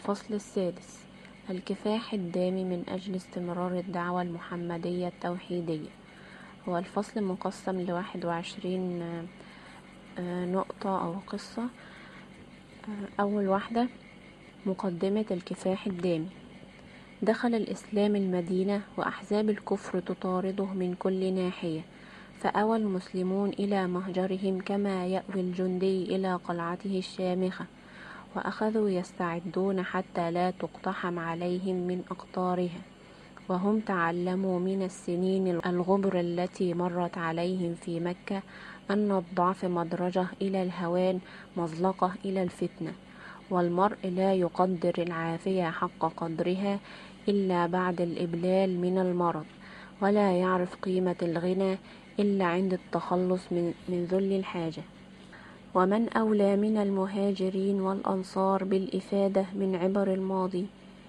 الفصل السادس: الكفاح الدامي من أجل استمرار الدعوة المحمدية التوحيدية. هو الفصل مقسم ل21 نقطة أو قصة. أول واحدة: مقدمة الكفاح الدامي. دخل الإسلام المدينة وأحزاب الكفر تطارده من كل ناحية، فأوى المسلمون إلى مهجرهم كما يأوي الجندي إلى قلعته الشامخة، وأخذوا يستعدون حتى لا تقتحم عليهم من أقطارها، وهم تعلموا من السنين الغبر التي مرت عليهم في مكة أن الضعف مدرجة إلى الهوان، مزلقة إلى الفتنة، والمرء لا يقدر العافية حق قدرها إلا بعد الإبلال من المرض، ولا يعرف قيمة الغنى إلا عند التخلص من ذل الحاجة. ومن أولى من المهاجرين والأنصار بالإفادة من عبر الماضي؟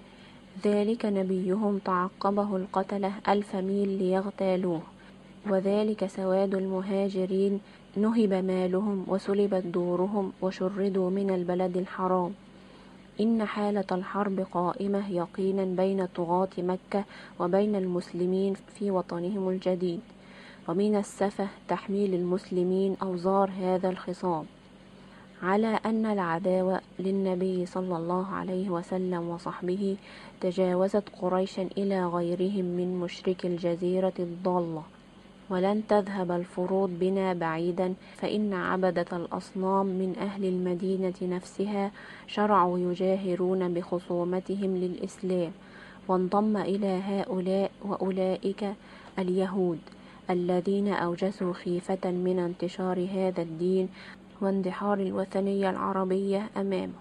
ذلك نبيهم تعقبه القتلة 1000 ميل ليغتالوه، وذلك سواد المهاجرين نهب مالهم وسلبت دورهم وشردوا من البلد الحرام. إن حالة الحرب قائمة يقينا بين طغاة مكة وبين المسلمين في وطنهم الجديد، ومن السفه تحميل المسلمين أوزار هذا الخصام، على أن العداوة للنبي صلى الله عليه وسلم وصحبه تجاوزت قريشا إلى غيرهم من مشرك الجزيرة الضالة. ولن تذهب الفروض بنا بعيدا، فإن عبدة الأصنام من أهل المدينة نفسها شرعوا يجاهرون بخصومتهم للإسلام، وانضم إلى هؤلاء وأولئك اليهود الذين أوجسوا خيفة من انتشار هذا الدين واندحار الوثنية العربية أمامه.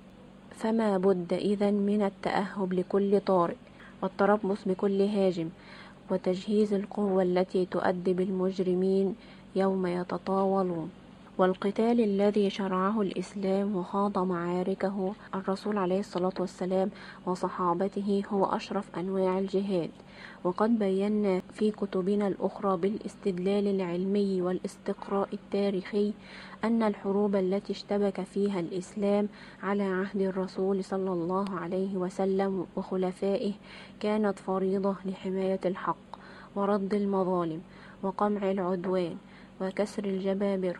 فما بد إذن من التأهب لكل طارئ، والتربص بكل هاجم، وتجهيز القوة التي تؤدب المجرمين يوم يتطاولون. والقتال الذي شرعه الإسلام وخاض معاركه الرسول عليه الصلاة والسلام وصحابته هو أشرف أنواع الجهاد. وقد بينا في كتبنا الأخرى بالاستدلال العلمي والاستقراء التاريخي أن الحروب التي اشتبك فيها الإسلام على عهد الرسول صلى الله عليه وسلم وخلفائه كانت فريضة لحماية الحق ورد المظالم وقمع العدوان وكسر الجبابرة.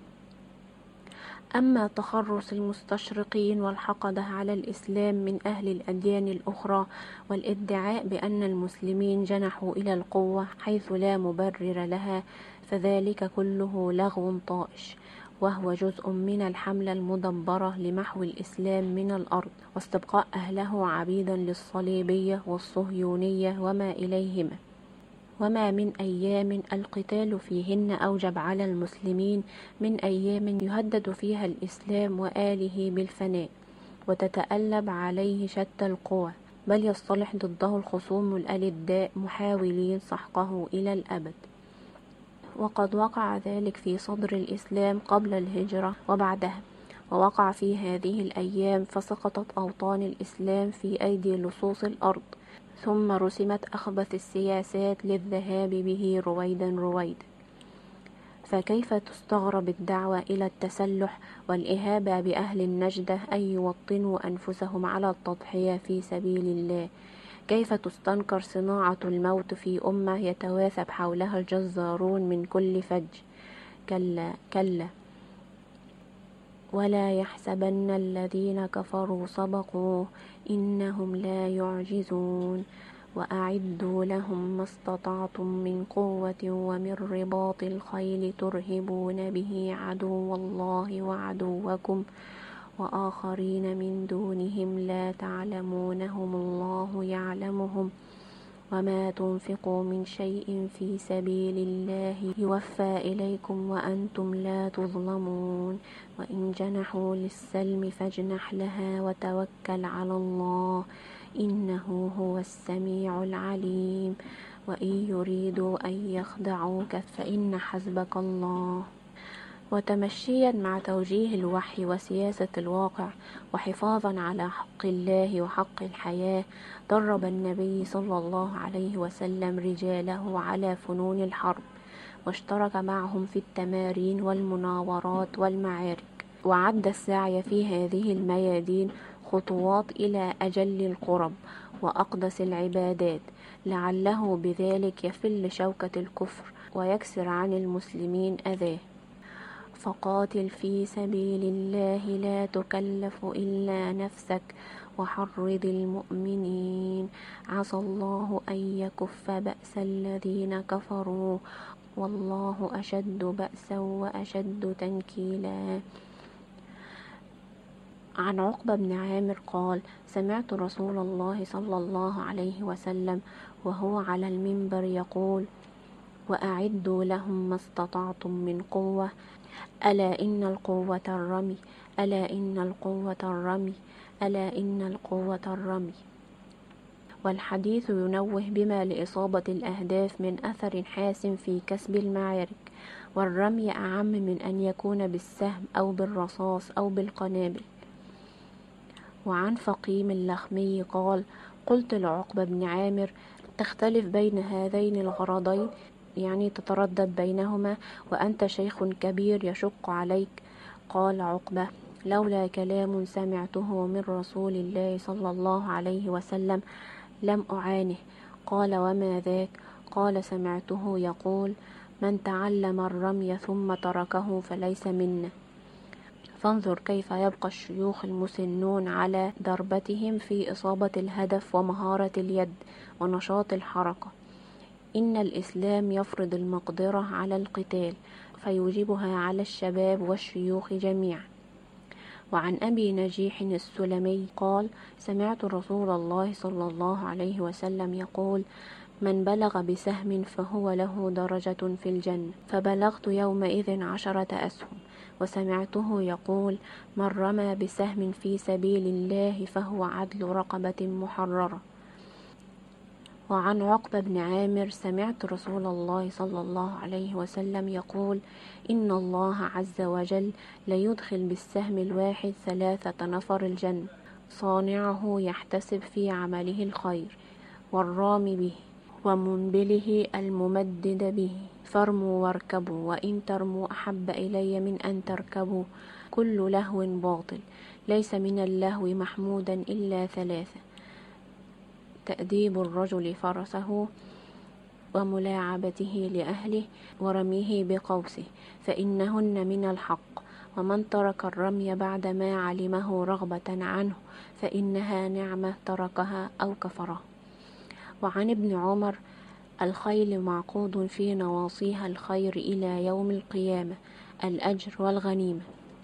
أما تخرص المستشرقين والحقدة على الإسلام من أهل الأديان الأخرى والادعاء بأن المسلمين جنحوا إلى القوة حيث لا مبرر لها، فذلك كله لغو طائش، وهو جزء من الحملة المدبرة لمحو الإسلام من الأرض واستبقاء أهله عبيدا للصليبية والصهيونية وما إليهما. وما من أيام القتال فيهن أوجب على المسلمين من أيام يهدد فيها الإسلام وآله بالفناء، وتتألب عليه شتى القوى، بل يصطلح ضده الخصوم الألداء محاولين سحقه إلى الأبد. وقد وقع ذلك في صدر الإسلام قبل الهجرة وبعدها، ووقع في هذه الأيام، فسقطت أوطان الإسلام في أيدي لصوص الأرض، ثم رسمت أخبث السياسات للذهاب به رويدا رويدا. فكيف تستغرب الدعوة إلى التسلح والإهابة بأهل النجدة أن يوطنوا أنفسهم على التضحية في سبيل الله؟ كيف تستنكر صناعة الموت في أمة يتواثب حولها الجزارون من كل فج؟ كلا كلا، ولا يحسبن الذين كفروا سبقوا إنهم لا يعجزون. وأعدوا لهم ما استطعتم من قوة ومن رباط الخيل ترهبون به عدو الله وعدوكم وآخرين من دونهم لا تعلمونهم الله يعلمهم وما تنفقوا من شيء في سبيل الله يوفى إليكم وأنتم لا تظلمون. وإن جنحوا للسلم فاجنح لها وتوكل على الله إنه هو السميع العليم. وإن يريدوا أن يخدعوك فإن حسبك الله. وتمشيا مع توجيه الوحي وسياسة الواقع وحفاظا على حق الله وحق الحياة، درب النبي صلى الله عليه وسلم رجاله على فنون الحرب، واشترك معهم في التمارين والمناورات والمعارك، وعد السعي في هذه الميادين خطوات إلى أجل القرب وأقدس العبادات، لعله بذلك يفل شوكة الكفر ويكسر عن المسلمين أذاه. فقاتل في سبيل الله لا تكلف إلا نفسك وحرض المؤمنين، عسى الله أن يكف بأس الذين كفروا والله أشد بأسا وأشد تنكيلا. عن عقبة بن عامر قال: سمعت رسول الله صلى الله عليه وسلم وهو على المنبر يقول: وأعدوا لهم ما استطعتم من قوة، ألا إن القوة الرمي، ألا إن القوة الرمي، ألا إن القوة الرمي. والحديث ينوه بما لإصابة الأهداف من أثر حاسم في كسب المعارك، والرمي أعم من أن يكون بالسهم أو بالرصاص أو بالقنابل. وعن فقيم اللخمي قال: قلت لعقبة بن عامر: تختلف بين هذين الغرضين، يعني تتردد بينهما وأنت شيخ كبير يشق عليك؟ قال عقبة: لولا كلام سمعته من رسول الله صلى الله عليه وسلم لم أعانه. قال: وما ذاك؟ قال: سمعته يقول: من تعلم الرمي ثم تركه فليس منا. فانظر كيف يبقى الشيوخ المسنون على دربتهم في إصابة الهدف ومهارة اليد ونشاط الحركة. إن الإسلام يفرض المقدرة على القتال فيوجبها على الشباب والشيوخ جميعا. وعن أبي نجيح السلمي قال: سمعت رسول الله صلى الله عليه وسلم يقول: من بلغ بسهم فهو له درجة في الجنة، فبلغت يومئذ 10 أسهم. وسمعته يقول: من رمى بسهم في سبيل الله فهو عدل رقبة محررة. وعن عقبة بن عامر: سمعت رسول الله صلى الله عليه وسلم يقول: إن الله عز وجل ليدخل بالسهم الواحد 3 نفر الجنة، صانعه يحتسب في عمله الخير، والرامي به، ومنبله الممدد به. فارموا واركبوا، وإن ترموا أحب إلي من أن تركبوا. كل لهو باطل، ليس من اللهو محمودا إلا 3: تأديب الرجل فرسه، وملاعبته لأهله، ورميه بقوسه، فإنهن من الحق. ومن ترك الرمي بعدما علمه رغبة عنه فإنها نعمة تركها أو كفرها. وعن ابن عمر: الخيل معقود في نواصيها الخير إلى يوم القيامة، الأجر والغنيمة.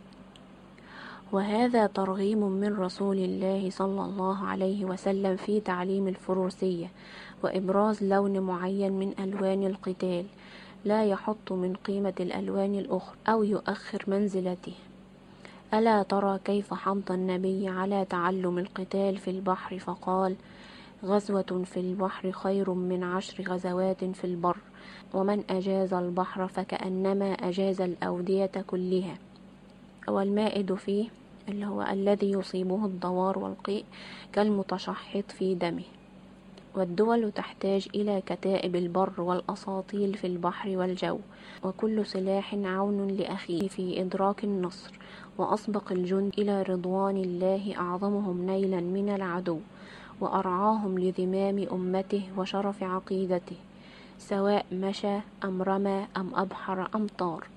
وهذا ترغيم من رسول الله صلى الله عليه وسلم في تعليم الفروسية وإبراز لون معين من ألوان القتال، لا يحط من قيمة الألوان الأخرى أو يؤخر منزلته. ألا ترى كيف حض النبي على تعلم القتال في البحر فقال: غزوة في البحر خير من 10 غزوات في البر، ومن أجاز البحر فكأنما أجاز الأودية كلها. والمائد فيه اللي هو الذي يصيبه الدوار والقيء كالمتشحط في دمه. والدول تحتاج إلى كتائب البر والأساطيل في البحر والجو، وكل سلاح عون لأخيه في إدراك النصر. وأسبق الجند إلى رضوان الله أعظمهم نيلا من العدو، وأرعاهم لذمام أمته وشرف عقيدته، سواء مشى أم رمى أم أبحر أم طار.